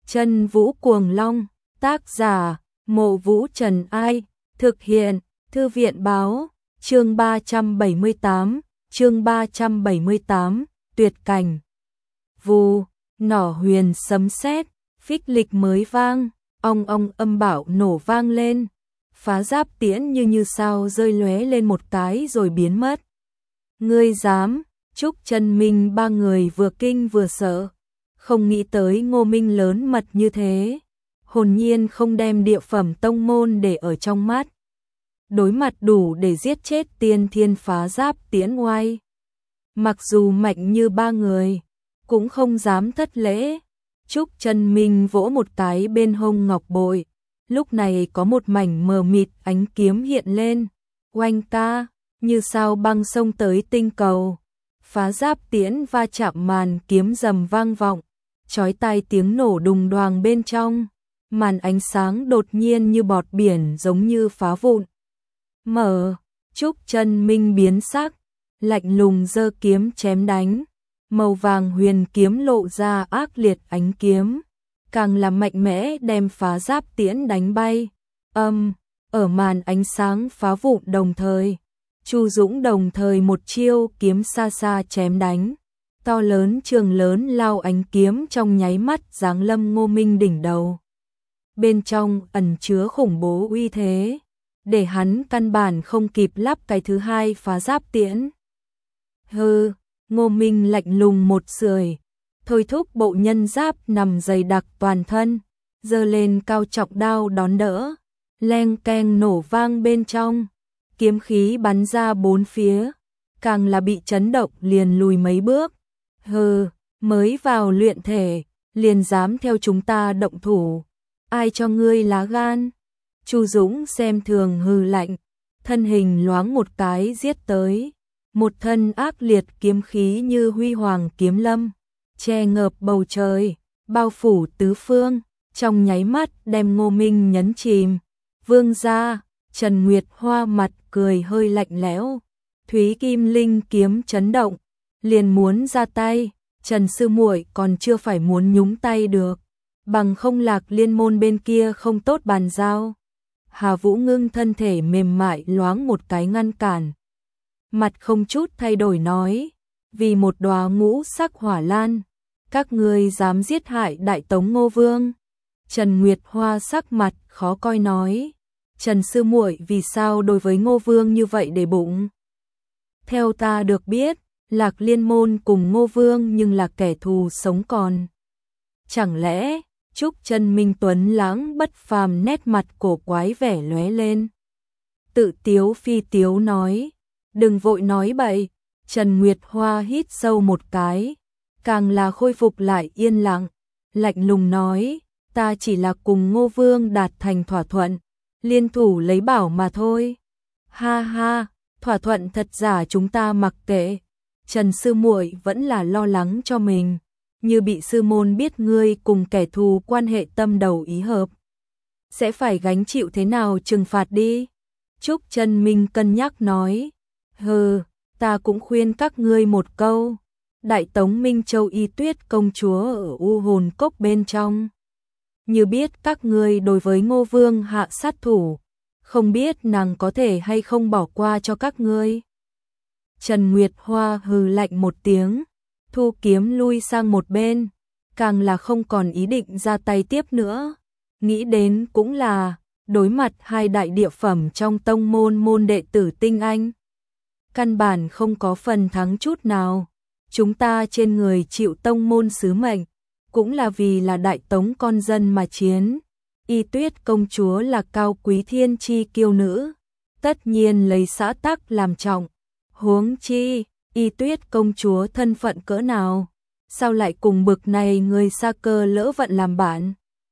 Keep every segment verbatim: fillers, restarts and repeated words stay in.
Chân Vũ Cuồng Long, tác giả, Mộ Vũ Trần Ai, thực hiện, Thư viện Báo, chương ba trăm bảy mươi tám, chương ba trăm bảy mươi tám, tuyệt cảnh. Vù, nỏ huyền sấm sét, phích lịch mới vang, ong ong âm bạo nổ vang lên, phá giáp tiễn như như sao rơi lóe lên một cái rồi biến mất. Ngươi dám? Trúc Chân Minh ba người vừa kinh vừa sợ, không nghĩ tới Ngô Minh lớn mật như thế, hồn nhiên không đem địa phẩm tông môn để ở trong mắt. Đối mặt đủ để giết chết tiên thiên phá giáp tiễn oai. Mặc dù mạnh như ba người, cũng không dám thất lễ. Trúc Chân Minh vỗ một cái bên hông ngọc bội, lúc này có một mảnh mờ mịt ánh kiếm hiện lên, oanh ca, như sao băng sông tới tinh cầu. Phá giáp tiễn va chạm màn kiếm rầm vang vọng, chói tai tiếng nổ đùng đoàng bên trong, màn ánh sáng đột nhiên như bọt biển giống như phá vụn. Mở, Trúc Chân Minh biến sắc, lạnh lùng giơ kiếm chém đánh, màu vàng huyền kiếm lộ ra ác liệt ánh kiếm, càng là mạnh mẽ đem phá giáp tiễn đánh bay. Âm, ở màn ánh sáng phá vụn đồng thời, Chu Dũng đồng thời một chiêu kiếm xa xa chém đánh, to lớn trường lớn lao ánh kiếm trong nháy mắt giáng lâm Ngô Minh đỉnh đầu. Bên trong ẩn chứa khủng bố uy thế, để hắn căn bản không kịp lắp cái thứ hai phá giáp tiễn. Hừ, Ngô Minh lạnh lùng một sưởi, thôi thúc bộ nhân giáp nằm dày đặc toàn thân, giơ lên cao trọng đao đón đỡ, leng keng nổ vang bên trong, kiếm khí bắn ra bốn phía, càng là bị chấn động liền lùi mấy bước. Hừ, mới vào luyện thể, liền dám theo chúng ta động thủ, ai cho ngươi lá gan? Chu Dũng xem thường hừ lạnh, thân hình loáng một cái giết tới, một thân ác liệt kiếm khí như huy hoàng kiếm lâm, che ngợp bầu trời, bao phủ tứ phương, trong nháy mắt đem Ngô Minh nhấn chìm. Vương gia, Trần Nguyệt Hoa mặt cười hơi lạnh lẽo, Thúy Kim Linh kiếm chấn động, liền muốn ra tay, Trần sư muội còn chưa phải muốn nhúng tay được, bằng không Lạc Liên môn bên kia không tốt bàn giao. Hà Vũ Ngưng thân thể mềm mại loáng một cái ngăn cản, mặt không chút thay đổi nói, vì một đóa ngũ sắc hỏa lan, các ngươi dám giết hại Đại Tống Ngô Vương? Trần Nguyệt Hoa sắc mặt khó coi nói, Trần sư muội vì sao đối với Ngô Vương như vậy để bụng? Theo ta được biết, Lạc Liên môn cùng Ngô Vương nhưng là kẻ thù sống còn. Chẳng lẽ, Trúc Chân Minh tuấn lãng bất phàm nét mặt cổ quái vẻ lóe lên. Tự tiếu phi tiếu nói, đừng vội nói bậy. Trần Nguyệt Hoa hít sâu một cái, càng là khôi phục lại yên lặng, lạnh lùng nói, ta chỉ là cùng Ngô Vương đạt thành thỏa thuận, liên thủ lấy bảo mà thôi. Ha ha, thỏa thuận thật giả chúng ta mặc kệ. Trần sư muội vẫn là lo lắng cho mình, như bị sư môn biết ngươi cùng kẻ thù quan hệ tâm đầu ý hợp, sẽ phải gánh chịu thế nào trừng phạt đi. Trúc Chân Minh cân nhắc nói, hừ, ta cũng khuyên các ngươi một câu, Đại Tống Minh Châu Y Tuyết công chúa ở U Hồn Cốc bên trong, như biết các ngươi đối với Ngô Vương hạ sát thủ, không biết nàng có thể hay không bỏ qua cho các ngươi. Trần Nguyệt Hoa hừ lạnh một tiếng, thu kiếm lui sang một bên, càng là không còn ý định ra tay tiếp nữa. Nghĩ đến cũng là, đối mặt hai đại địa phẩm trong tông môn môn đệ tử tinh anh, căn bản không có phần thắng chút nào. Chúng ta trên người chịu tông môn sứ mệnh, cũng là vì là Đại Tống con dân mà chiến. Y Tuyết công chúa là cao quý thiên chi kiêu nữ, tất nhiên lấy xã tắc làm trọng. Huống chi, Y Tuyết công chúa thân phận cỡ nào, sao lại cùng bực này người xa cơ lỡ vận làm bạn?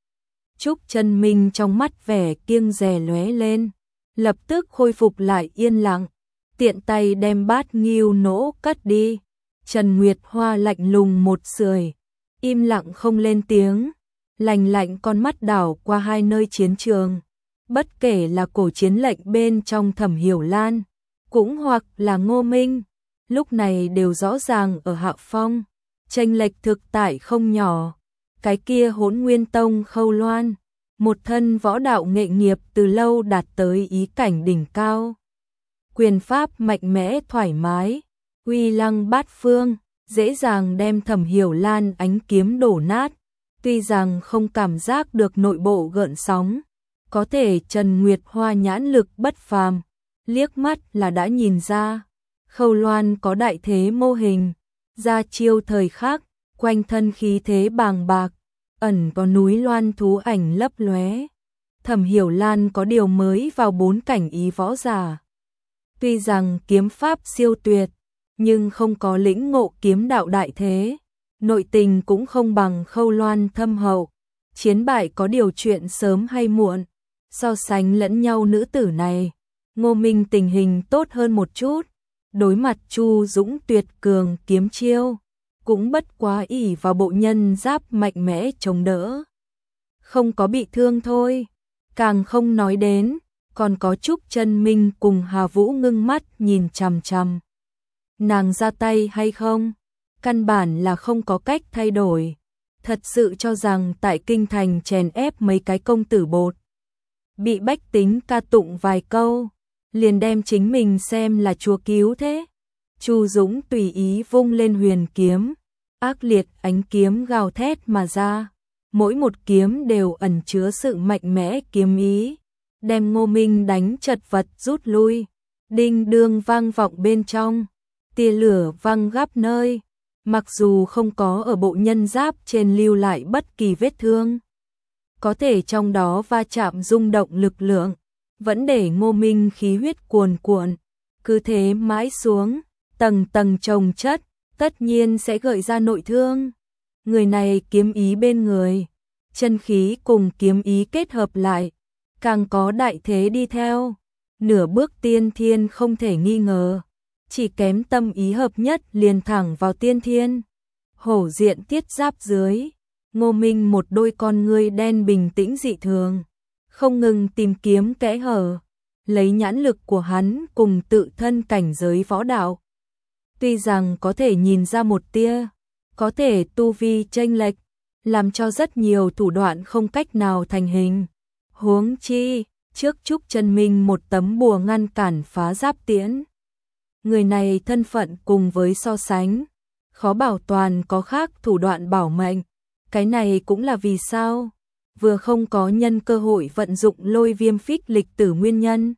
Trúc Chân Minh trong mắt vẻ kiêng dè lóe lên, lập tức khôi phục lại yên lặng, tiện tay đem bát nghiêu nỗ cất đi. Trần Nguyệt Hoa lạnh lùng một sưởi, im lặng không lên tiếng, lạnh lạnh con mắt đảo qua hai nơi chiến trường, bất kể là cổ chiến lệnh bên trong Thẩm Hiểu Lan, cũng hoặc là Ngô Minh, lúc này đều rõ ràng ở hạ phong, chênh lệch thực tại không nhỏ. cái kia Hỗn Nguyên Tông Khâu Loan, một thân võ đạo nghệ nghiệp từ lâu đạt tới ý cảnh đỉnh cao. Quyền pháp mạnh mẽ thoải mái, uy lăng bát phương, dễ dàng đem Thẩm Hiểu Lan ánh kiếm đổ nát. Tuy rằng không cảm giác được nội bộ gợn sóng, có thể Trần Nguyệt Hoa nhãn lực bất phàm, liếc mắt là đã nhìn ra. Khâu Loan có đại thế mô hình, ra chiêu thời khắc, quanh thân khí thế bàng bạc, ẩn có núi loan thú ảnh lấp lóe. Thẩm Hiểu Lan có điều mới vào bốn cảnh ý võ giả. Tuy rằng kiếm pháp siêu tuyệt, nhưng không có lĩnh ngộ kiếm đạo đại thế, nội tình cũng không bằng Khâu Loan thâm hậu. Chiến bại có điều chuyện sớm hay muộn, so sánh lẫn nhau nữ tử này, Ngô Minh tình hình tốt hơn một chút. Đối mặt Chu Dũng tuyệt cường kiếm chiêu, cũng bất quá ỷ vào bộ nhân giáp mạnh mẽ chống đỡ. Không có bị thương thôi, càng không nói đến, còn có Trúc Chân Minh cùng Hà Vũ ngưng mắt nhìn chằm chằm. Nàng ra tay hay không? Căn bản là không có cách thay đổi. Thật sự cho rằng tại kinh thành chèn ép mấy cái công tử bột, bị bách tính ca tụng vài câu, liền đem chính mình xem là chúa cứu thế. Chu Dũng tùy ý vung lên huyền kiếm, ác liệt ánh kiếm gào thét mà ra, mỗi một kiếm đều ẩn chứa sự mạnh mẽ kiếm ý, đem Ngô Minh đánh chật vật rút lui. Đinh đương vang vọng bên trong, tia lửa văng khắp nơi, mặc dù không có ở bộ nhân giáp trên lưu lại bất kỳ vết thương, có thể trong đó va chạm rung động lực lượng, vẫn để Ngô Minh khí huyết cuồn cuộn. Cứ thế mãi xuống, tầng tầng chồng chất, tất nhiên sẽ gợi ra nội thương. Người này kiếm ý bên người, chân khí cùng kiếm ý kết hợp lại, càng có đại thế đi theo, nửa bước tiên thiên không thể nghi ngờ, chỉ kém tâm ý hợp nhất liền thẳng vào tiên thiên. Hổ diện tiết giáp dưới, Ngô Minh một đôi con ngươi đen bình tĩnh dị thường, không ngừng tìm kiếm kẽ hở, lấy nhãn lực của hắn cùng tự thân cảnh giới võ đạo. Tuy rằng có thể nhìn ra một tia, có thể tu vi chênh lệch, làm cho rất nhiều thủ đoạn không cách nào thành hình. Huống chi, trước Trúc Chân Minh một tấm bùa ngăn cản phá giáp tiễn. Người này thân phận cùng với so sánh, khó bảo toàn có khác thủ đoạn bảo mệnh. Cái này cũng là vì sao vừa không có nhân cơ hội vận dụng Lôi Viêm Phích lịch tử nguyên nhân.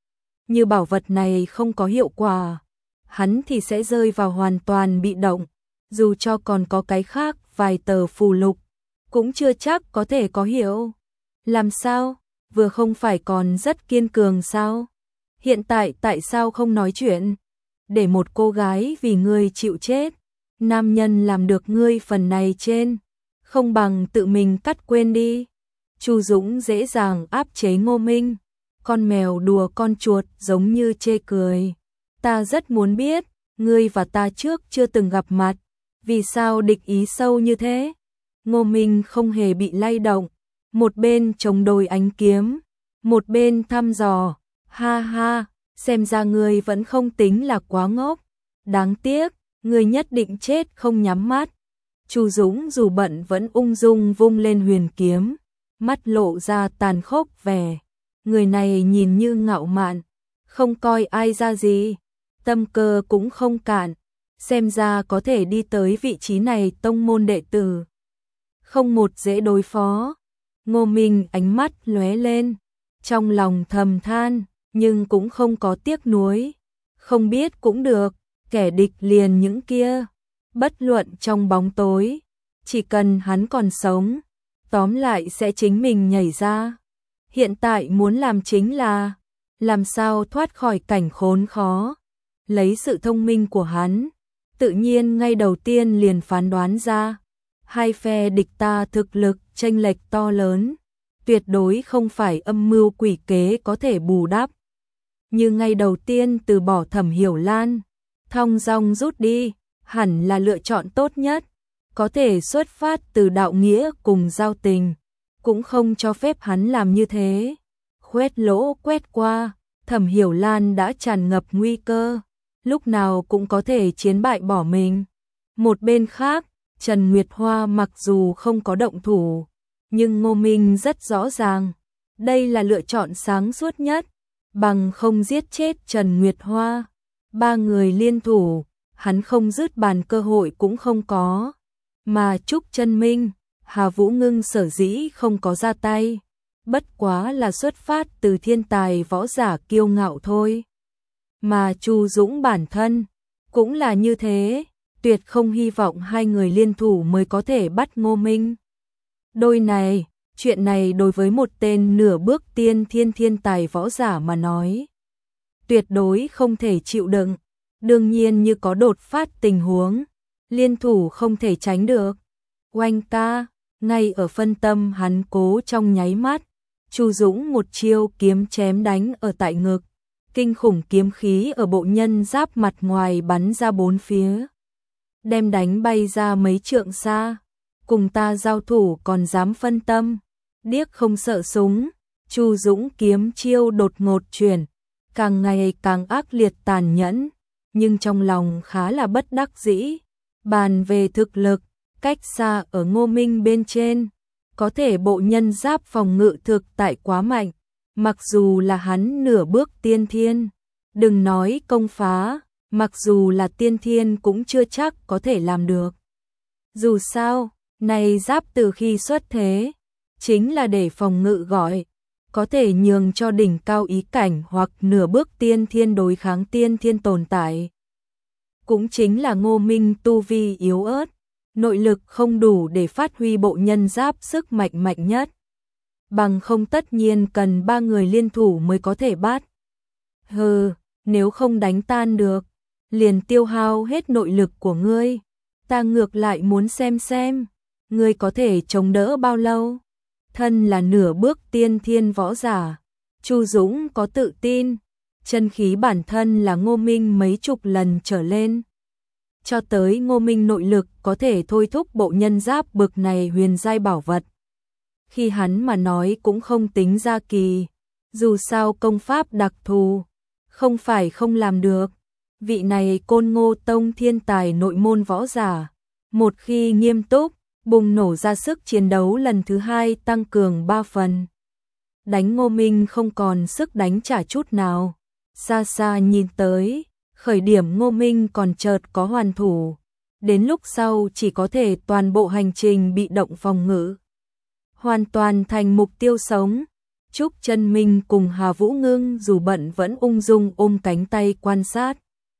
Như bảo vật này không có hiệu quả, hắn thì sẽ rơi vào hoàn toàn bị động, dù cho còn có cái khác vài tờ phù lục, cũng chưa chắc có thể có hiệu. Làm sao? Vừa không phải còn rất kiên cường sao? Hiện tại tại sao không nói chuyện? Để một cô gái vì ngươi chịu chết, nam nhân làm được ngươi phần này trên, không bằng tự mình cắt quên đi. Chu Dũng dễ dàng áp chế Ngô Minh, con mèo đùa con chuột giống như chê cười. Ta rất muốn biết, ngươi và ta trước chưa từng gặp mặt, vì sao địch ý sâu như thế? Ngô Minh không hề bị lay động, một bên chống đôi ánh kiếm, một bên thăm dò, ha ha, xem ra ngươi vẫn không tính là quá ngốc. Đáng tiếc, ngươi nhất định chết không nhắm mắt. Chu Dũng dù bận vẫn ung dung vung lên huyền kiếm, mắt lộ ra tàn khốc vẻ. Người này nhìn như ngạo mạn, không coi ai ra gì, tâm cơ cũng không cạn, xem ra có thể đi tới vị trí này tông môn đệ tử, không một dễ đối phó. Ngô Minh ánh mắt lóe lên, trong lòng thầm than, nhưng cũng không có tiếc nuối. Không biết cũng được, kẻ địch liền những kia, bất luận trong bóng tối, chỉ cần hắn còn sống, tóm lại sẽ chính mình nhảy ra. Hiện tại muốn làm chính là làm sao thoát khỏi cảnh khốn khó. Lấy sự thông minh của hắn, tự nhiên ngay đầu tiên liền phán đoán ra, hai phe địch ta thực lực chênh lệch to lớn, tuyệt đối không phải âm mưu quỷ kế có thể bù đắp. Như ngay đầu tiên từ bỏ Thẩm Hiểu Lan, thong dong rút đi, hẳn là lựa chọn tốt nhất. Có thể xuất phát từ đạo nghĩa cùng giao tình, cũng không cho phép hắn làm như thế. Khoét lỗ quét qua, Thẩm Hiểu Lan đã tràn ngập nguy cơ, lúc nào cũng có thể chiến bại bỏ mình. Một bên khác, Trần Nguyệt Hoa mặc dù không có động thủ, nhưng Ngô Minh rất rõ ràng, đây là lựa chọn sáng suốt nhất, bằng không giết chết Trần Nguyệt Hoa. Ba người liên thủ, hắn không dứt bàn cơ hội cũng không có. Mà Trúc Chân Minh, Hà Vũ Ngưng sở dĩ không có ra tay, bất quá là xuất phát từ thiên tài võ giả kiêu ngạo thôi. Mà Chu Dũng bản thân cũng là như thế, tuyệt không hy vọng hai người liên thủ mới có thể bắt Ngô Minh. Đôi này, chuyện này đối với một tên nửa bước tiên thiên thiên tài võ giả mà nói, tuyệt đối không thể chịu đựng. Đương nhiên như có đột phát tình huống, liên thủ không thể tránh được. Oanh ca, ngay ở phân tâm hắn cố trong nháy mắt, Chu Dũng một chiêu kiếm chém đánh ở tại ngực, kinh khủng kiếm khí ở bộ nhân giáp mặt ngoài bắn ra bốn phía, đem đánh bay ra mấy trượng xa. Cùng ta giao thủ còn dám phân tâm, điếc không sợ súng. Chu Dũng kiếm chiêu đột ngột chuyển, càng ngày càng ác liệt tàn nhẫn, nhưng trong lòng khá là bất đắc dĩ. Bàn về thực lực, cách xa ở Ngô Minh bên trên, có thể bộ nhân giáp phòng ngự thực tại quá mạnh, mặc dù là hắn nửa bước tiên thiên, đừng nói công phá, mặc dù là tiên thiên cũng chưa chắc có thể làm được. Dù sao, này giáp từ khi xuất thế, chính là để phòng ngự gọi, có thể nhường cho đỉnh cao ý cảnh hoặc nửa bước tiên thiên đối kháng tiên thiên tồn tại. Cũng chính là Ngô Minh tu vi yếu ớt, nội lực không đủ để phát huy bộ nhân giáp sức mạnh mạnh nhất. Bằng không tất nhiên cần ba người liên thủ mới có thể bắt. Hừ, nếu không đánh tan được, liền tiêu hao hết nội lực của ngươi. Ta ngược lại muốn xem xem, ngươi có thể chống đỡ bao lâu. Thân là nửa bước tiên thiên võ giả, Chu Dũng có tự tin, chân khí bản thân là Ngô Minh mấy chục lần trở lên. Cho tới Ngô Minh nội lực có thể thôi thúc bộ nhân giáp bực này huyền giai bảo vật. Khi hắn mà nói cũng không tính ra kỳ, dù sao công pháp đặc thù, không phải không làm được. Vị này Côn Ngô Tông thiên tài nội môn võ giả, một khi nghiêm túc, bùng nổ ra sức chiến đấu lần thứ hai tăng cường ba phần. Đánh Ngô Minh không còn sức đánh trả chút nào. Xa xa nhìn tới, khởi điểm Ngô Minh còn chợt có hoàn thủ, đến lúc sau chỉ có thể toàn bộ hành trình bị động phòng ngự, hoàn toàn thành mục tiêu sống. Trúc Chân Minh cùng Hà Vũ Ngưng dù bận vẫn ung dung ôm cánh tay quan sát,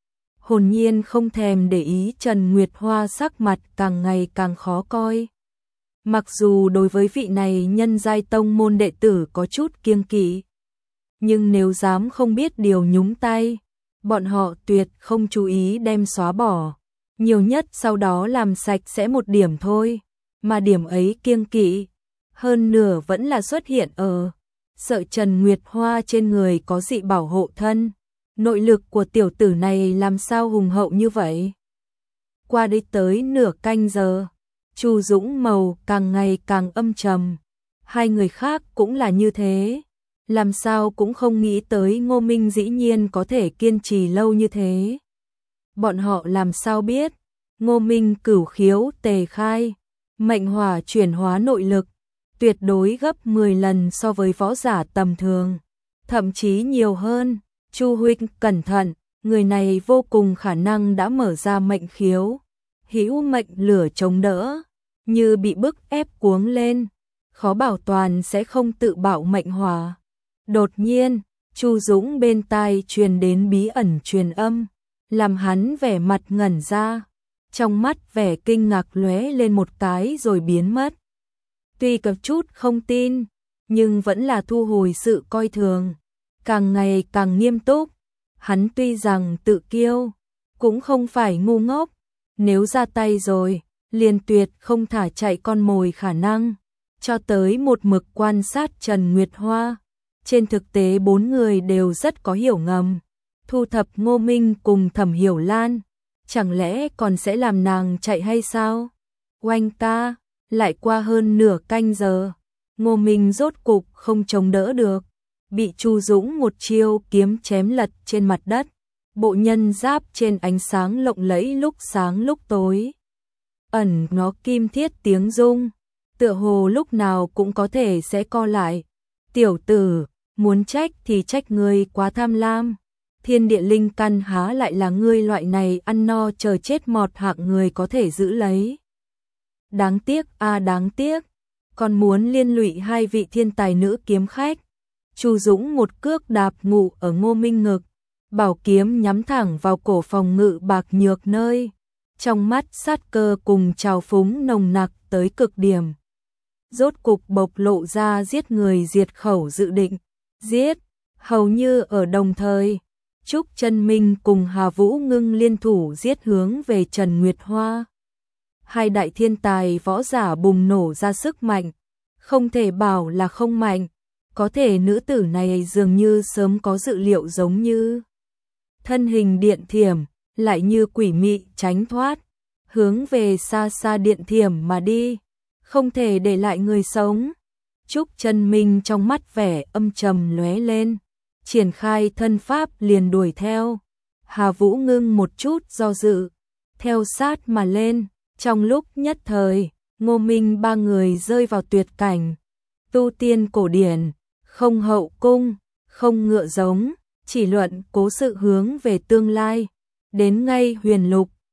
hồn nhiên không thèm để ý Trần Nguyệt Hoa sắc mặt càng ngày càng khó coi. Mặc dù đối với vị này nhân giai tông môn đệ tử có chút kiêng kỵ, nhưng nếu dám không biết điều nhúng tay, bọn họ tuyệt không chú ý đem xóa bỏ, nhiều nhất sau đó làm sạch sẽ một điểm thôi, mà điểm ấy kiêng kỵ, hơn nửa vẫn là xuất hiện ở sợ Trần Nguyệt Hoa trên người có dị bảo hộ thân. Nội lực của tiểu tử này làm sao hùng hậu như vậy? Qua đi tới nửa canh giờ, Chu Dũng màu càng ngày càng âm trầm, hai người khác cũng là như thế. Làm sao cũng không nghĩ tới Ngô Minh dĩ nhiên có thể kiên trì lâu như thế. Bọn họ làm sao biết, Ngô Minh cửu khiếu tề khai, mệnh hỏa chuyển hóa nội lực, tuyệt đối gấp mười lần so với võ giả tầm thường, thậm chí nhiều hơn. Chu huynh cẩn thận, người này vô cùng khả năng đã mở ra mệnh khiếu, hữu mệnh lửa chống đỡ, như bị bức ép cuống lên, khó bảo toàn sẽ không tự bạo mệnh hỏa. Đột nhiên, Chu Dũng bên tai truyền đến bí ẩn truyền âm, làm hắn vẻ mặt ngẩn ra, trong mắt vẻ kinh ngạc lóe lên một cái rồi biến mất. Tuy có chút không tin, nhưng vẫn là thu hồi sự coi thường, càng ngày càng nghiêm túc. Hắn tuy rằng tự kiêu, cũng không phải ngu ngốc, nếu ra tay rồi, liền tuyệt không thả chạy con mồi khả năng. Cho tới một mực quan sát Trần Nguyệt Hoa, trên thực tế bốn người đều rất có hiểu ngầm. Thu thập Ngô Minh cùng Thẩm Hiểu Lan, chẳng lẽ còn sẽ làm nàng chạy hay sao? Oanh ca, lại qua hơn nửa canh giờ, Ngô Minh rốt cục không chống đỡ được, bị Chu Dũng một chiêu kiếm chém lật trên mặt đất, bộ nhân giáp trên ánh sáng lộng lẫy lúc sáng lúc tối. ẩn nó kim thiết tiếng rung, tựa hồ lúc nào cũng có thể sẽ co lại. Tiểu tử, muốn trách thì trách ngươi quá tham lam. Thiên địa linh căn há lại là ngươi loại này ăn no chờ chết mọt hạng người có thể giữ lấy. Đáng tiếc a à đáng tiếc, còn muốn liên lụy hai vị thiên tài nữ kiếm khách. Chu Dũng một cước đạp ngụ ở Ngô Minh ngực, bảo kiếm nhắm thẳng vào cổ phòng ngự bạc nhược nơi. Trong mắt sát cơ cùng trào phúng nồng nặc tới cực điểm. Rốt cục bộc lộ ra giết người diệt khẩu dự định. Giết, hầu như ở đồng thời. Trúc Chân Minh cùng Hà Vũ Ngưng liên thủ giết hướng về Trần Nguyệt Hoa. Hai đại thiên tài võ giả bùng nổ ra sức mạnh. Không thể bảo là không mạnh. Có thể nữ tử này dường như sớm có dự liệu giống như. Thân hình điện thiểm, lại như quỷ mị tránh thoát. Hướng về xa xa điện thiểm mà đi. Không thể để lại người sống. Trúc Chân Minh trong mắt vẻ âm trầm lóe lên. Triển khai thân pháp liền đuổi theo. Hà Vũ Ngưng một chút do dự. Theo sát mà lên. Trong lúc nhất thời, Ngô Minh ba người rơi vào tuyệt cảnh. Tu tiên cổ điển, không hậu cung, không ngựa giống, chỉ luận cố sự hướng về tương lai. Đến ngay huyền lục,